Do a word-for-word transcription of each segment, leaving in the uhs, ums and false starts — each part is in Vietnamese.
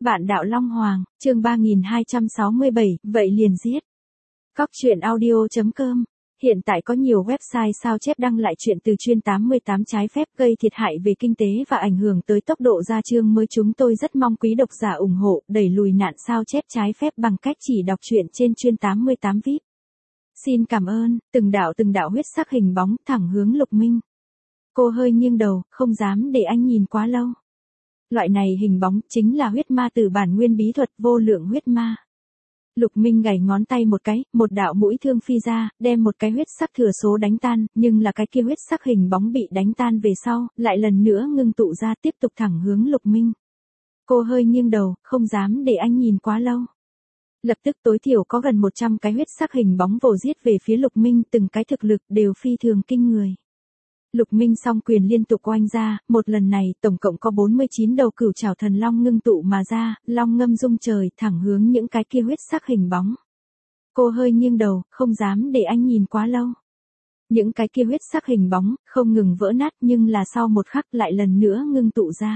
Bạn đạo Long Hoàng, chương ba nghìn hai trăm sáu mươi bảy, vậy liền giết. Cóc truyện audio chấm com. Hiện tại có nhiều website sao chép đăng lại chuyện từ chuyên tám mươi tám trái phép gây thiệt hại về kinh tế và ảnh hưởng tới tốc độ ra chương mới. Chúng tôi rất mong quý độc giả ủng hộ đẩy lùi nạn sao chép trái phép bằng cách chỉ đọc truyện trên chuyên tám mươi tám vi ai pi. Xin cảm ơn. Từng đạo từng đạo huyết sắc hình bóng thẳng hướng Lục Minh. Cô hơi nghiêng đầu, không dám để anh nhìn quá lâu. Loại này hình bóng chính là huyết ma từ bản nguyên bí thuật vô lượng huyết ma. Lục Minh gảy ngón tay một cái, một đạo mũi thương phi ra, đem một cái huyết sắc thừa số đánh tan, nhưng là cái kia huyết sắc hình bóng bị đánh tan về sau, lại lần nữa ngưng tụ ra tiếp tục thẳng hướng Lục Minh. Cô hơi nghiêng đầu, không dám để anh nhìn quá lâu. Lập tức tối thiểu có gần một trăm cái huyết sắc hình bóng vồ giết về phía Lục Minh, từng cái thực lực đều phi thường kinh người. Lục Minh song quyền liên tục oanh ra, một lần này tổng cộng có bốn mươi chín đầu cửu trảo thần long ngưng tụ mà ra, long ngâm rung trời thẳng hướng những cái kia huyết sắc hình bóng. Cô hơi nghiêng đầu, không dám để anh nhìn quá lâu. Những cái kia huyết sắc hình bóng không ngừng vỡ nát nhưng là sau một khắc lại lần nữa ngưng tụ ra.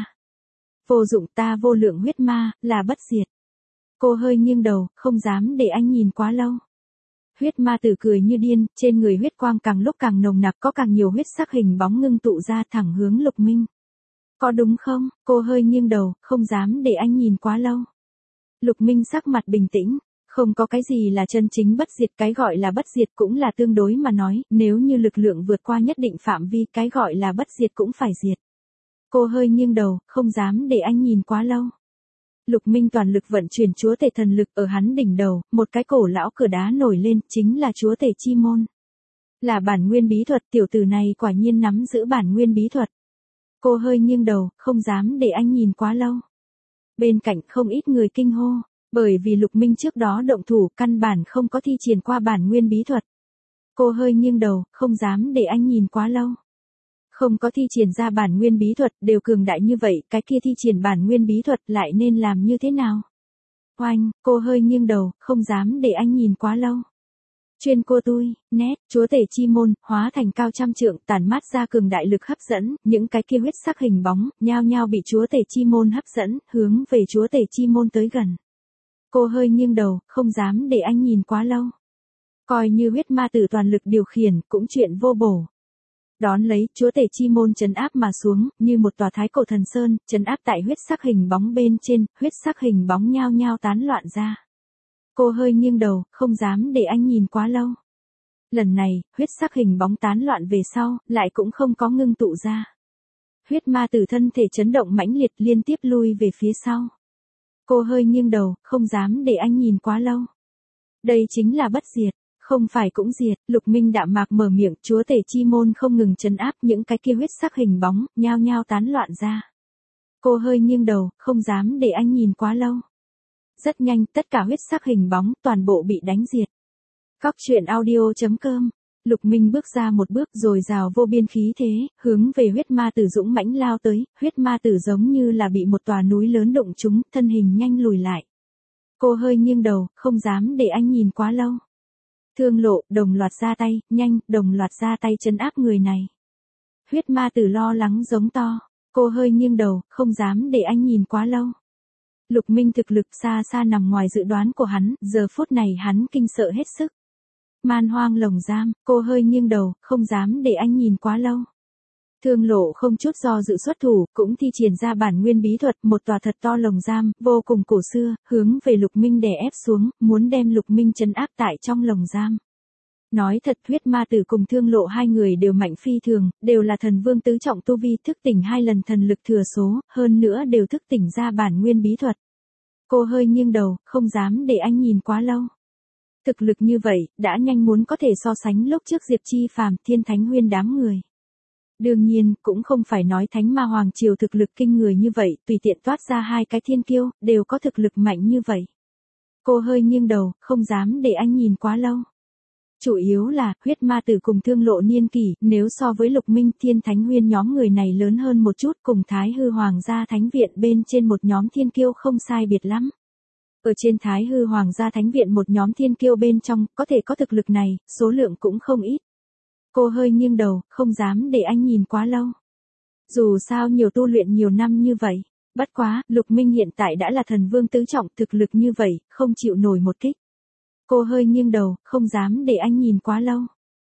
Vô dụng, ta vô lượng huyết ma, là bất diệt. Cô hơi nghiêng đầu, không dám để anh nhìn quá lâu. Huyết ma tử cười như điên, trên người huyết quang càng lúc càng nồng nặc, có càng nhiều huyết sắc hình bóng ngưng tụ ra thẳng hướng Lục Minh. Có đúng không? Cô hơi nghiêng đầu, không dám để anh nhìn quá lâu. Lục Minh sắc mặt bình tĩnh, không có cái gì là chân chính bất diệt, cái gọi là bất diệt cũng là tương đối mà nói, nếu như lực lượng vượt qua nhất định phạm vi, cái gọi là bất diệt cũng phải diệt. Cô hơi nghiêng đầu, không dám để anh nhìn quá lâu. Lục Minh toàn lực vận chuyển chúa tể thần lực ở hắn đỉnh đầu, một cái cổ lão cửa đá nổi lên, chính là chúa tể chi môn. Là bản nguyên bí thuật, tiểu tử này quả nhiên nắm giữ bản nguyên bí thuật. Cô hơi nghiêng đầu, không dám để anh nhìn quá lâu. Bên cạnh không ít người kinh hô, bởi vì Lục Minh trước đó động thủ căn bản không có thi triển qua bản nguyên bí thuật. Cô hơi nghiêng đầu, không dám để anh nhìn quá lâu. Không có thi triển ra bản nguyên bí thuật, đều cường đại như vậy, cái kia thi triển bản nguyên bí thuật lại nên làm như thế nào? Oanh, cô hơi nghiêng đầu, không dám để anh nhìn quá lâu. Chuyên cô tui, nét, chúa tể chi môn, hóa thành cao trăm trượng, tản mát ra cường đại lực hấp dẫn, những cái kia huyết sắc hình bóng, nhao nhao bị chúa tể chi môn hấp dẫn, hướng về chúa tể chi môn tới gần. Cô hơi nghiêng đầu, không dám để anh nhìn quá lâu. Coi như huyết ma tử toàn lực điều khiển, cũng chuyện vô bổ. Đón lấy, chúa tể chi môn trấn áp mà xuống, như một tòa thái cổ thần sơn, trấn áp tại huyết sắc hình bóng bên trên, huyết sắc hình bóng nhao nhao tán loạn ra. Cô hơi nghiêng đầu, không dám để anh nhìn quá lâu. Lần này, huyết sắc hình bóng tán loạn về sau, lại cũng không có ngưng tụ ra. Huyết ma tử thân thể chấn động mãnh liệt liên tiếp lui về phía sau. Cô hơi nghiêng đầu, không dám để anh nhìn quá lâu. Đây chính là bất diệt. Không phải cũng diệt, Lục Minh đạm mạc mở miệng, chúa tể chi môn không ngừng trấn áp những cái kia huyết sắc hình bóng, nhao nhao tán loạn ra. Cô hơi nghiêng đầu, không dám để anh nhìn quá lâu. Rất nhanh, tất cả huyết sắc hình bóng, toàn bộ bị đánh diệt. Cóc truyện audio chấm com. Lục Minh bước ra một bước rồi rào vô biên khí thế, hướng về huyết ma tử dũng mãnh lao tới, huyết ma tử giống như là bị một tòa núi lớn đụng trúng, thân hình nhanh lùi lại. Cô hơi nghiêng đầu, không dám để anh nhìn quá lâu. Thương Lộ, đồng loạt ra tay, nhanh, đồng loạt ra tay trấn áp người này. Huyết ma tử lo lắng giống to, cô hơi nghiêng đầu, không dám để anh nhìn quá lâu. Lục Minh thực lực xa xa nằm ngoài dự đoán của hắn, giờ phút này hắn kinh sợ hết sức. Man hoang lồng giam, cô hơi nghiêng đầu, không dám để anh nhìn quá lâu. Thương Lộ không chút do dự xuất thủ, cũng thi triển ra bản nguyên bí thuật, một tòa thật to lồng giam, vô cùng cổ xưa, hướng về Lục Minh đè ép xuống, muốn đem Lục Minh trấn áp tại trong lồng giam. Nói thật, huyết ma tử cùng Thương Lộ hai người đều mạnh phi thường, đều là thần vương tứ trọng tu vi, thức tỉnh hai lần thần lực thừa số, hơn nữa đều thức tỉnh ra bản nguyên bí thuật. Cô hơi nghiêng đầu, không dám để anh nhìn quá lâu. Thực lực như vậy, đã nhanh muốn có thể so sánh lúc trước Diệp Chi Phàm, Thiên Thánh Huyên đám người. Đương nhiên, cũng không phải nói Thánh Ma Hoàng Triều thực lực kinh người như vậy, tùy tiện toát ra hai cái thiên kiêu, đều có thực lực mạnh như vậy. Cô hơi nghiêng đầu, không dám để anh nhìn quá lâu. Chủ yếu là, huyết ma tử cùng Thương Lộ niên kỷ, nếu so với Lục Minh, Thiên Thánh Huyên nhóm người này lớn hơn một chút, cùng Thái Hư Hoàng gia Thánh Viện bên trên một nhóm thiên kiêu không sai biệt lắm. Ở trên Thái Hư Hoàng gia Thánh Viện một nhóm thiên kiêu bên trong, có thể có thực lực này, số lượng cũng không ít. Cô hơi nghiêng đầu, không dám để anh nhìn quá lâu. Dù sao nhiều tu luyện nhiều năm như vậy, Bất quá, Lục Minh hiện tại đã là thần vương tứ trọng, thực lực như vậy, không chịu nổi một kích. Cô hơi nghiêng đầu, không dám để anh nhìn quá lâu.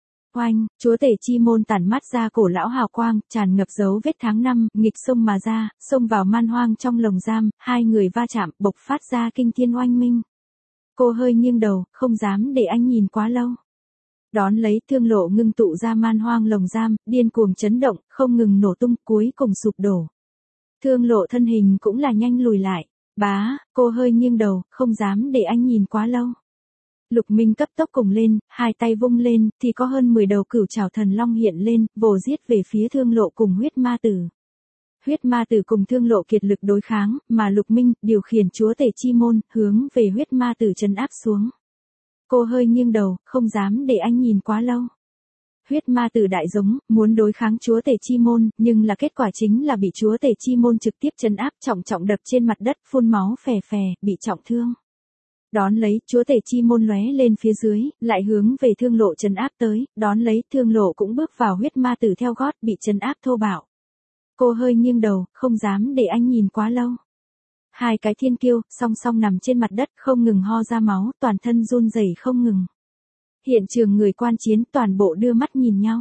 Oanh, chúa tể chi môn tản mắt ra cổ lão hào quang, tràn ngập dấu vết tháng năm, nghịch xông mà ra, xông vào man hoang trong lồng giam, hai người va chạm, bộc phát ra kinh thiên oanh minh. Cô hơi nghiêng đầu, không dám để anh nhìn quá lâu. Đón lấy thương lộ ngưng tụ ra man hoang lồng giam, điên cuồng chấn động, không ngừng nổ tung, cuối cùng sụp đổ. Thương lộ thân hình cũng là nhanh lùi lại. Bá, cô hơi nghiêng đầu, không dám để anh nhìn quá lâu. Lục Minh cấp tốc cùng lên, hai tay vung lên, thì có hơn mười đầu cửu trảo thần long hiện lên, vồ giết về phía thương lộ cùng huyết ma tử. Huyết ma tử cùng thương lộ kiệt lực đối kháng, mà Lục Minh điều khiển chúa tể chi môn, hướng về huyết ma tử trấn áp xuống. Cô hơi nghiêng đầu, không dám để anh nhìn quá lâu. Huyết ma tử đại giống, muốn đối kháng chúa tể chi môn, nhưng là kết quả chính là bị chúa tể chi môn trực tiếp trấn áp, trọng trọng đập trên mặt đất, phun máu phè phè, bị trọng thương. Đón lấy, chúa tể chi môn lóe lên phía dưới, lại hướng về thương lộ trấn áp tới, đón lấy, thương lộ cũng bước vào huyết ma tử theo gót, bị trấn áp thô bạo. Cô hơi nghiêng đầu, không dám để anh nhìn quá lâu. Hai cái thiên kiêu, song song nằm trên mặt đất, không ngừng ho ra máu, toàn thân run rẩy không ngừng. Hiện trường người quan chiến toàn bộ đưa mắt nhìn nhau.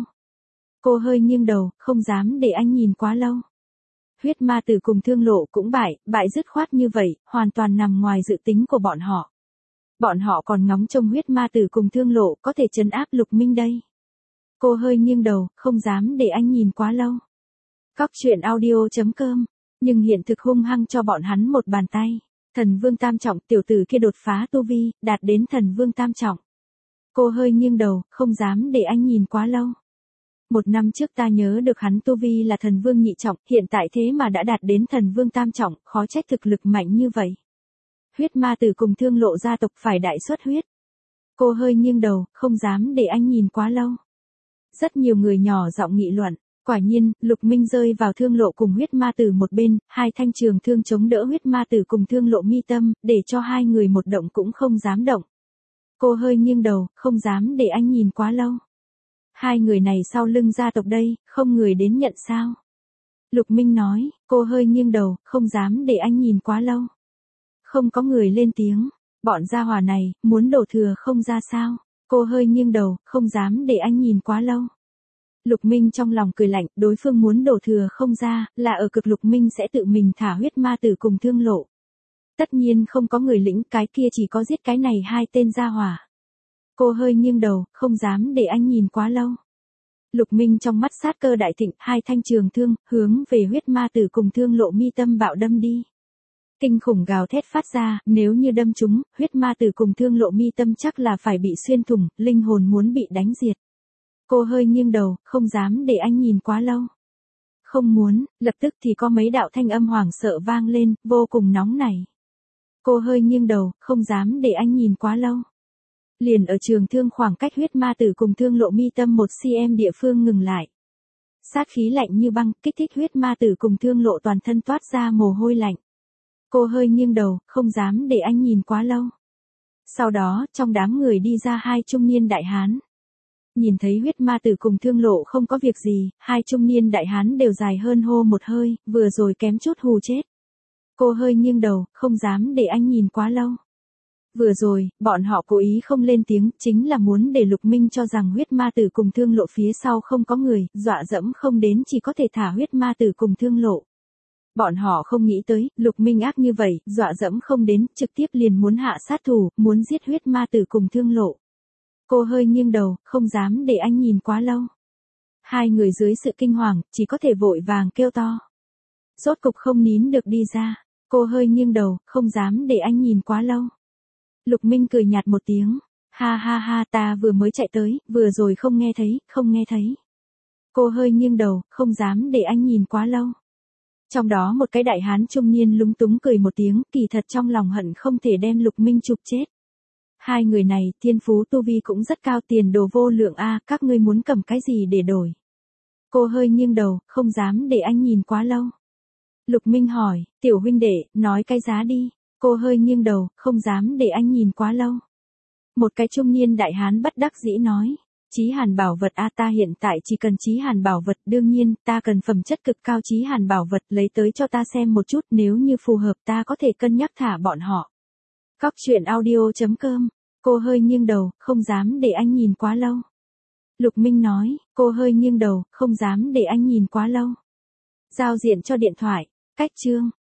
Cô hơi nghiêng đầu, không dám để anh nhìn quá lâu. Huyết ma tử cùng thương lộ cũng bại, bại dứt khoát như vậy, hoàn toàn nằm ngoài dự tính của bọn họ. Bọn họ còn ngóng trông huyết ma tử cùng thương lộ có thể trấn áp Lục Minh đây. Cô hơi nghiêng đầu, không dám để anh nhìn quá lâu. Cóc truyện audio chấm com, nhưng hiện thực hung hăng cho bọn hắn một bàn tay. Thần vương tam trọng, tiểu tử kia đột phá tu vi, đạt đến thần vương tam trọng. Cô hơi nghiêng đầu, không dám để anh nhìn quá lâu. Một năm trước ta nhớ được hắn tu vi là thần vương nhị trọng, hiện tại thế mà đã đạt đến thần vương tam trọng, khó trách thực lực mạnh như vậy. Huyết ma tử cùng thương lộ gia tộc phải đại xuất huyết. Cô hơi nghiêng đầu, không dám để anh nhìn quá lâu. Rất nhiều người nhỏ giọng nghị luận. Quả nhiên, Lục Minh rơi vào thương lộ cùng huyết ma tử một bên, hai thanh trường thương chống đỡ huyết ma tử cùng thương lộ mi tâm, để cho hai người một động cũng không dám động. Cô hơi nghiêng đầu, không dám để anh nhìn quá lâu. Hai người này sau lưng gia tộc đây, không người đến nhận sao? Lục Minh nói, cô hơi nghiêng đầu, không dám để anh nhìn quá lâu. Không có người lên tiếng, bọn gia hỏa này, muốn đổ thừa không ra sao? Cô hơi nghiêng đầu, không dám để anh nhìn quá lâu. Lục Minh trong lòng cười lạnh, đối phương muốn đổ thừa không ra, là ở cực Lục Minh sẽ tự mình thả huyết ma tử cùng thương lộ. Tất nhiên không có người lĩnh, cái kia chỉ có giết cái này hai tên gia hỏa. Cô hơi nghiêng đầu, không dám để anh nhìn quá lâu. Lục Minh trong mắt sát cơ đại thịnh, hai thanh trường thương, hướng về huyết ma tử cùng thương lộ mi tâm bạo đâm đi. Kinh khủng gào thét phát ra, nếu như đâm chúng, huyết ma tử cùng thương lộ mi tâm chắc là phải bị xuyên thủng, linh hồn muốn bị đánh diệt. Cô hơi nghiêng đầu, không dám để anh nhìn quá lâu. Không muốn, lập tức thì có mấy đạo thanh âm hoảng sợ vang lên, vô cùng nóng nảy. Cô hơi nghiêng đầu, không dám để anh nhìn quá lâu. Liền ở trường thương khoảng cách huyết ma tử cùng thương lộ mi tâm một cm địa phương ngừng lại. Sát khí lạnh như băng, kích thích huyết ma tử cùng thương lộ toàn thân toát ra mồ hôi lạnh. Cô hơi nghiêng đầu, không dám để anh nhìn quá lâu. Sau đó, trong đám người đi ra hai trung niên đại hán. Nhìn thấy huyết ma tử cùng thương lộ không có việc gì, hai trung niên đại hán đều dài hơn hô một hơi, vừa rồi kém chút hù chết. Cô hơi nghiêng đầu, không dám để anh nhìn quá lâu. Vừa rồi, bọn họ cố ý không lên tiếng, chính là muốn để Lục Minh cho rằng huyết ma tử cùng thương lộ phía sau không có người, dọa dẫm không đến chỉ có thể thả huyết ma tử cùng thương lộ. Bọn họ không nghĩ tới, Lục Minh ác như vậy, dọa dẫm không đến, trực tiếp liền muốn hạ sát thủ, muốn giết huyết ma tử cùng thương lộ. Cô hơi nghiêng đầu, không dám để anh nhìn quá lâu. Hai người dưới sự kinh hoàng, chỉ có thể vội vàng kêu to. Rốt cục không nín được đi ra. Cô hơi nghiêng đầu, không dám để anh nhìn quá lâu. Lục Minh cười nhạt một tiếng. Ha ha ha, ta vừa mới chạy tới, vừa rồi không nghe thấy, không nghe thấy. Cô hơi nghiêng đầu, không dám để anh nhìn quá lâu. Trong đó một cái đại hán trung niên lúng túng cười một tiếng, kỳ thật trong lòng hận không thể đem Lục Minh chụp chết. Hai người này, thiên phú tu vi cũng rất cao, tiền đồ vô lượng a, các ngươi muốn cầm cái gì để đổi? Cô hơi nghiêng đầu, không dám để anh nhìn quá lâu. Lục Minh hỏi, tiểu huynh đệ, nói cái giá đi. Cô hơi nghiêng đầu, không dám để anh nhìn quá lâu. Một cái trung niên đại hán bất đắc dĩ nói, Chí hàn bảo vật a ta hiện tại chỉ cần chí hàn bảo vật, đương nhiên, ta cần phẩm chất cực cao chí hàn bảo vật, lấy tới cho ta xem một chút, nếu như phù hợp ta có thể cân nhắc thả bọn họ. Cóc truyện audio.com, cô hơi nghiêng đầu, không dám để anh nhìn quá lâu. Lục Minh nói, cô hơi nghiêng đầu, không dám để anh nhìn quá lâu. Giao diện cho điện thoại, cách chương.